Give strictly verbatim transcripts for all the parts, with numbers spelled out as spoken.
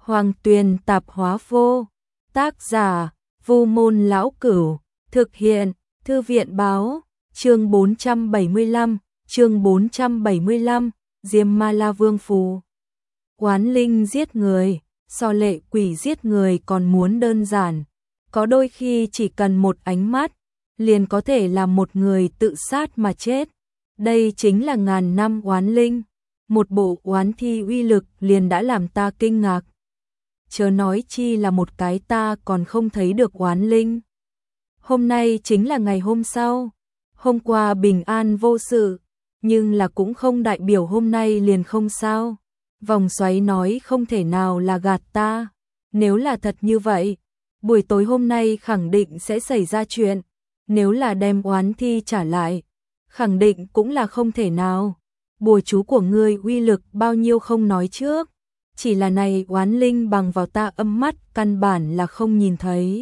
Hoàng Tuyền Tạp Hóa Vô. Tác giả: Vu Môn Lão Cửu. Thực hiện: Thư viện Báo. Chương bốn trăm bảy mươi lăm, chương bốn trăm bảy mươi lăm, Diêm Ma La Vương phù. Oán linh giết người, so lệ quỷ giết người còn muốn đơn giản. Có đôi khi chỉ cần một ánh mắt, liền có thể làm một người tự sát mà chết. Đây chính là ngàn năm oán linh. Một bộ oán thi uy lực liền đã làm ta kinh ngạc. Chớ nói chi là một cái ta còn không thấy được oán linh. Hôm nay chính là ngày hôm sau. Hôm qua bình an vô sự, nhưng là cũng không đại biểu hôm nay liền không sao. Vòng xoáy nói không thể nào là gạt ta. Nếu là thật như vậy, buổi tối hôm nay khẳng định sẽ xảy ra chuyện. Nếu là đem oán thi trả lại, khẳng định cũng là không thể nào. Bùa chú của ngươi uy lực bao nhiêu không nói trước, chỉ là này oán linh bằng vào ta âm mắt căn bản là không nhìn thấy.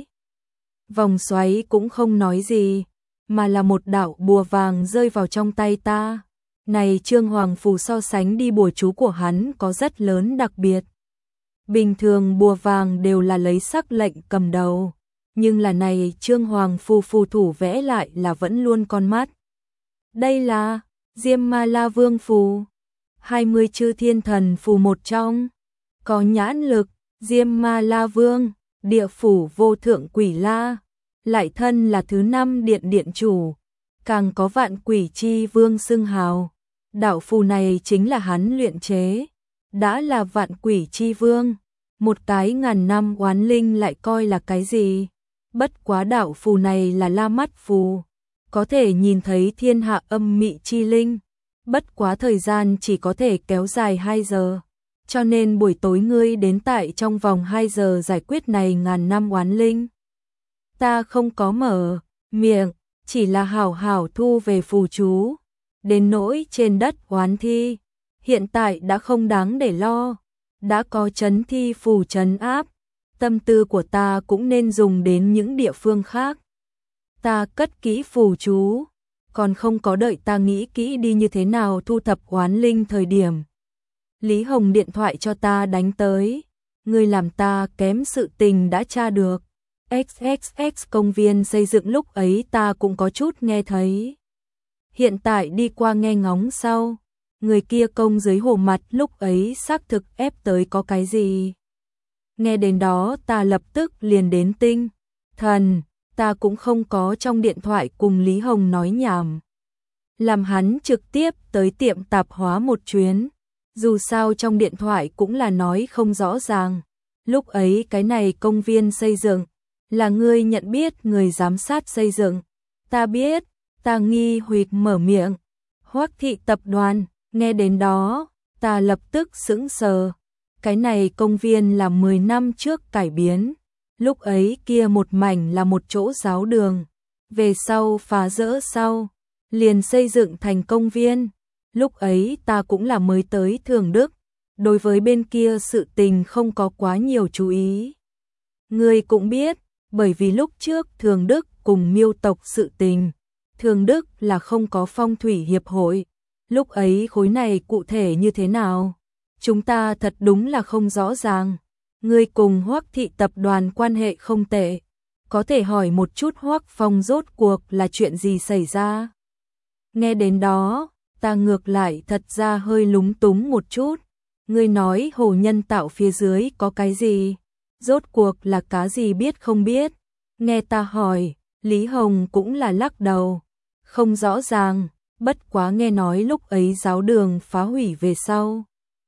Vòng xoáy cũng không nói gì, mà là một đạo bùa vàng rơi vào trong tay ta. Này Trương Hoàng phù so sánh đi bùa chú của hắn có rất lớn đặc biệt. Bình thường bùa vàng đều là lấy sắc lệnh cầm đầu, nhưng là này Trương Hoàng phù phù thủ vẽ lại là vẫn luôn con mắt. Đây là Diêm Ma La Vương phù, hai mươi chư thiên thần phù một trong, có nhãn lực, Diêm Ma La Vương, địa phủ vô thượng quỷ la, lại thân là thứ năm điện điện chủ, càng có vạn quỷ chi vương xưng hào. Đạo phù này chính là hắn luyện chế, đã là vạn quỷ chi vương, một cái ngàn năm oán linh lại coi là cái gì? Bất quá đạo phù này là la mắt phù, có thể nhìn thấy thiên hạ âm mị chi linh, bất quá thời gian chỉ có thể kéo dài hai giờ, cho nên buổi tối ngươi đến tại trong vòng hai giờ giải quyết này ngàn năm oán linh. Ta không có mở miệng, chỉ là hảo hảo thu về phù chú. Đến nỗi trên đất oán thi, hiện tại đã không đáng để lo, đã có trấn thi phù trấn áp, tâm tư của ta cũng nên dùng đến những địa phương khác. Ta cất kỹ phù chú, còn không có đợi ta nghĩ kỹ đi như thế nào thu thập oán linh thời điểm. Lý Hồng điện thoại cho ta đánh tới, người làm ta kém sự tình đã tra được. ích ích ích công viên xây dựng lúc ấy ta cũng có chút nghe thấy. Hiện tại đi qua nghe ngóng sau, người kia công dưới hồ mặt lúc ấy xác thực ép tới có cái gì. Nghe đến đó ta lập tức liền đến tinh thần, ta cũng không có trong điện thoại cùng Lý Hồng nói nhảm. Làm hắn trực tiếp tới tiệm tạp hóa một chuyến, dù sao trong điện thoại cũng là nói không rõ ràng. Lúc ấy cái này công viên xây dựng, là ngươi nhận biết người giám sát xây dựng. Ta biết, ta nghi hoặc mở miệng. Hoắc thị tập đoàn, nghe đến đó, ta lập tức sững sờ. Cái này công viên là mười năm trước cải biến. Lúc ấy kia một mảnh là một chỗ giáo đường. Về sau phá rỡ sau, liền xây dựng thành công viên. Lúc ấy ta cũng là mới tới Thường Đức. Đối với bên kia sự tình không có quá nhiều chú ý. Ngươi cũng biết, bởi vì lúc trước Thường Đức cùng Miêu tộc sự tình, Thường Đức là không có phong thủy hiệp hội. Lúc ấy khối này cụ thể như thế nào? Chúng ta thật đúng là không rõ ràng. Ngươi cùng Hoắc thị tập đoàn quan hệ không tệ. Có thể hỏi một chút Hoắc Phong rốt cuộc là chuyện gì xảy ra? Nghe đến đó, ta ngược lại thật ra hơi lúng túng một chút. Ngươi nói hồ nhân tạo phía dưới có cái gì? Rốt cuộc là cá gì biết không biết? Nghe ta hỏi, Lý Hồng cũng là lắc đầu. Không rõ ràng, bất quá nghe nói lúc ấy giáo đường phá hủy về sau.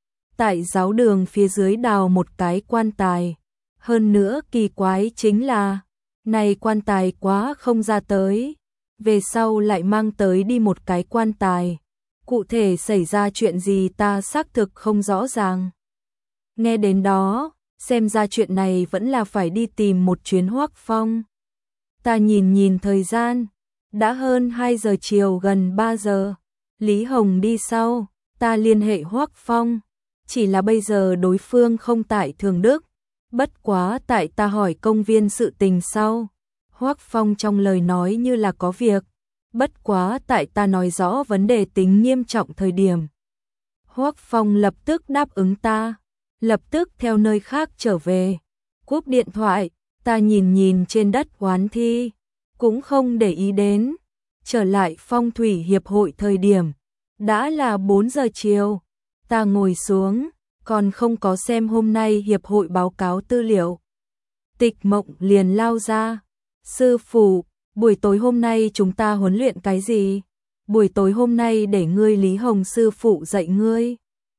Tại giáo đường phía dưới đào một cái quan tài. Hơn nữa kỳ quái chính là, này quan tài quá không ra tới. Về sau lại mang tới đi một cái quan tài. Cụ thể xảy ra chuyện gì ta xác thực không rõ ràng. Nghe đến đó, xem ra chuyện này vẫn là phải đi tìm một chuyến Hoắc Phong. Ta nhìn nhìn thời gian, đã hơn hai giờ chiều gần ba giờ. Lý Hồng đi sau, ta liên hệ Hoắc Phong. Chỉ là bây giờ đối phương không tại Thường Đức. Bất quá tại ta hỏi công viên sự tình sau. Hoắc Phong trong lời nói như là có việc. Bất quá tại ta nói rõ vấn đề tính nghiêm trọng thời điểm. Hoắc Phong lập tức đáp ứng ta. lập tức theo nơi khác trở về. Cúp điện thoại, ta nhìn nhìn trên đất oán thi, cũng không để ý đến. Trở lại phong thủy hiệp hội thời điểm, đã là bốn giờ chiều. Ta ngồi xuống, còn không có xem hôm nay hiệp hội báo cáo tư liệu. Tịch Mộng liền lao ra. Sư phụ, buổi tối hôm nay chúng ta huấn luyện cái gì? Buổi tối hôm nay để ngươi Lý Hồng sư phụ dạy ngươi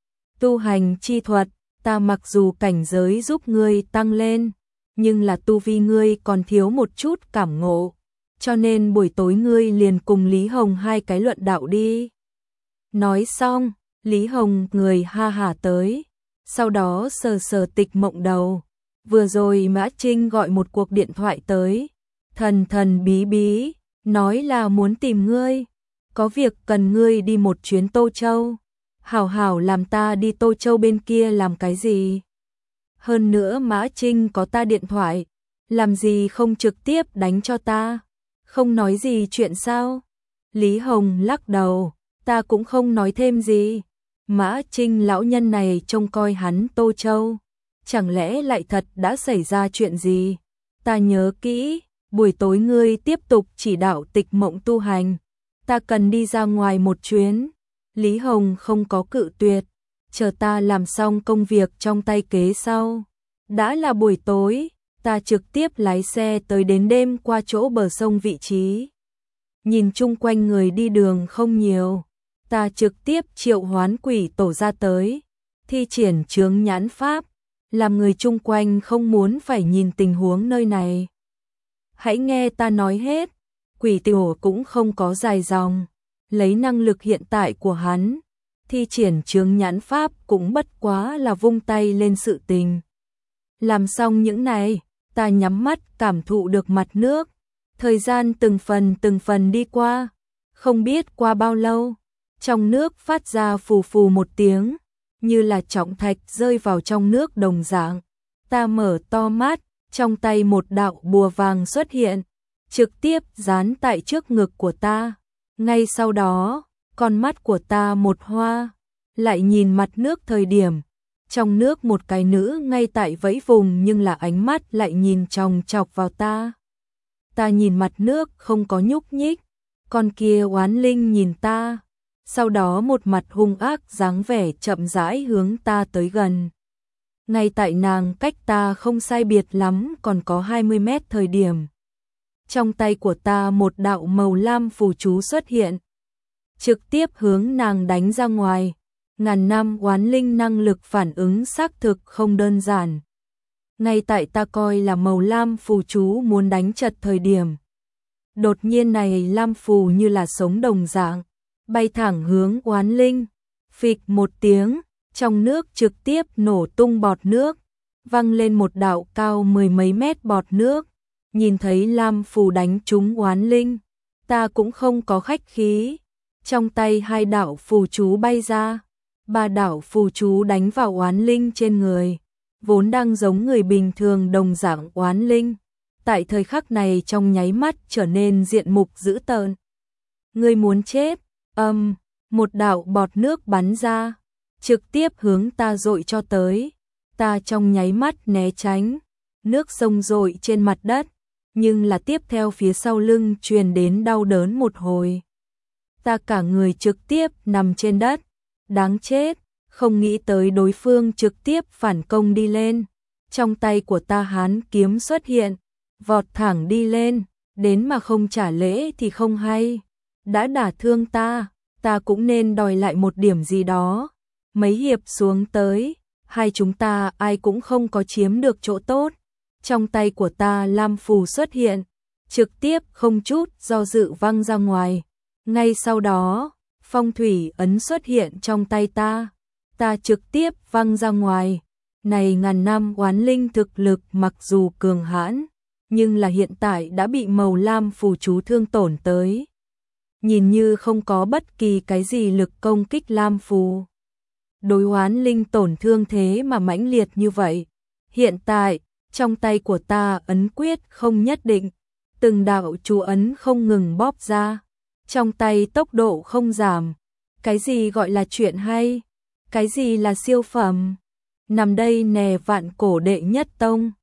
tu hành chi thuật. Ta mặc dù cảnh giới giúp ngươi tăng lên, nhưng là tu vi ngươi còn thiếu một chút cảm ngộ. Cho nên buổi tối ngươi liền cùng Lý Hồng hai cái luận đạo đi. Nói xong, Lý Hồng người ha hả tới. Sau đó sờ sờ Tịch Mộng đầu. Vừa rồi Mã Trinh gọi một cuộc điện thoại tới. Thần thần bí bí, nói là muốn tìm ngươi. Có việc cần ngươi đi một chuyến Tô Châu. Hảo hảo làm ta đi Tô Châu bên kia làm cái gì? Hơn nữa Mã Trinh có ta điện thoại. Làm gì không trực tiếp đánh cho ta? Không nói gì chuyện sao? Lý Hồng lắc đầu. Ta cũng không nói thêm gì. Mã Trinh lão nhân này trông coi hắn Tô Châu. Chẳng lẽ lại thật đã xảy ra chuyện gì? Ta nhớ kỹ, buổi tối ngươi tiếp tục chỉ đạo Tịch Mộng tu hành. Ta cần đi ra ngoài một chuyến. Lý Hồng không có cự tuyệt. Chờ ta làm xong công việc trong tay kế sau. Đã là buổi tối, ta trực tiếp lái xe tới đến đêm qua chỗ bờ sông vị trí. Nhìn chung quanh người đi đường không nhiều. Ta trực tiếp triệu hoán quỷ tổ ra tới. Thi triển chướng nhãn pháp. Làm người chung quanh không muốn phải nhìn tình huống nơi này. Hãy nghe ta nói hết. Quỷ tổ cũng không có dài dòng. Lấy năng lực hiện tại của hắn, thi triển chướng nhãn pháp cũng bất quá là vung tay lên sự tình. Làm xong những này, ta nhắm mắt cảm thụ được mặt nước. Thời gian từng phần từng phần đi qua. Không biết qua bao lâu, trong nước phát ra phù phù một tiếng, như là trọng thạch rơi vào trong nước đồng dạng. Ta mở to mắt, trong tay một đạo bùa vàng xuất hiện, trực tiếp dán tại trước ngực của ta. Ngay sau đó, con mắt của ta một hoa, lại nhìn mặt nước thời điểm. Trong nước một cái nữ ngay tại vẫy vùng nhưng là ánh mắt lại nhìn chòng chọc vào ta. Ta nhìn mặt nước không có nhúc nhích, con kia oán linh nhìn ta. Sau đó một mặt hung ác dáng vẻ chậm rãi hướng ta tới gần. Ngay tại nàng cách ta không sai biệt lắm còn có hai mươi mét thời điểm. Trong tay của ta một đạo màu lam phù chú xuất hiện. Trực tiếp hướng nàng đánh ra ngoài. Ngàn năm oán linh năng lực phản ứng xác thực không đơn giản. Ngay tại ta coi là màu lam phù chú muốn đánh chật thời điểm. Đột nhiên này lam phù như là sống đồng dạng. Bay thẳng hướng oán linh. Phịch một tiếng, trong nước trực tiếp nổ tung bọt nước. Văng lên một đạo cao mười mấy mét bọt nước. Nhìn thấy lam phù đánh trúng oán linh, ta cũng không có khách khí. Trong tay hai đạo phù chú bay ra, ba đạo phù chú đánh vào oán linh trên người. Vốn đang giống người bình thường đồng dạng oán linh, tại thời khắc này trong nháy mắt trở nên diện mục dữ tợn. Ngươi muốn chết? Âm, một đạo bọt nước bắn ra, trực tiếp hướng ta dội cho tới. Ta trong nháy mắt né tránh, nước sông dội trên mặt đất. Nhưng là tiếp theo phía sau lưng truyền đến đau đớn một hồi. Ta cả người trực tiếp nằm trên đất. Đáng chết, không nghĩ tới đối phương trực tiếp phản công đi lên. Trong tay của ta hán kiếm xuất hiện, vọt thẳng đi lên, đến mà không trả lễ thì không hay. Đã đả thương ta, ta cũng nên đòi lại một điểm gì đó. Mấy hiệp xuống tới, hai chúng ta ai cũng không có chiếm được chỗ tốt. Trong tay của ta lam phù xuất hiện, trực tiếp không chút do dự văng ra ngoài. Ngay sau đó, phong thủy ấn xuất hiện trong tay ta. Ta trực tiếp văng ra ngoài. Này ngàn năm oán linh thực lực mặc dù cường hãn, nhưng là hiện tại đã bị màu lam phù chú thương tổn tới. Nhìn như không có bất kỳ cái gì lực công kích lam phù. Đối oán linh tổn thương thế mà mãnh liệt như vậy. Hiện tại, trong tay của ta ấn quyết không nhất định, từng đạo chú ấn không ngừng bóp ra, trong tay tốc độ không giảm. Cái gì gọi là chuyện hay? Cái gì là siêu phẩm? nằm đây nè vạn cổ đệ nhất tông.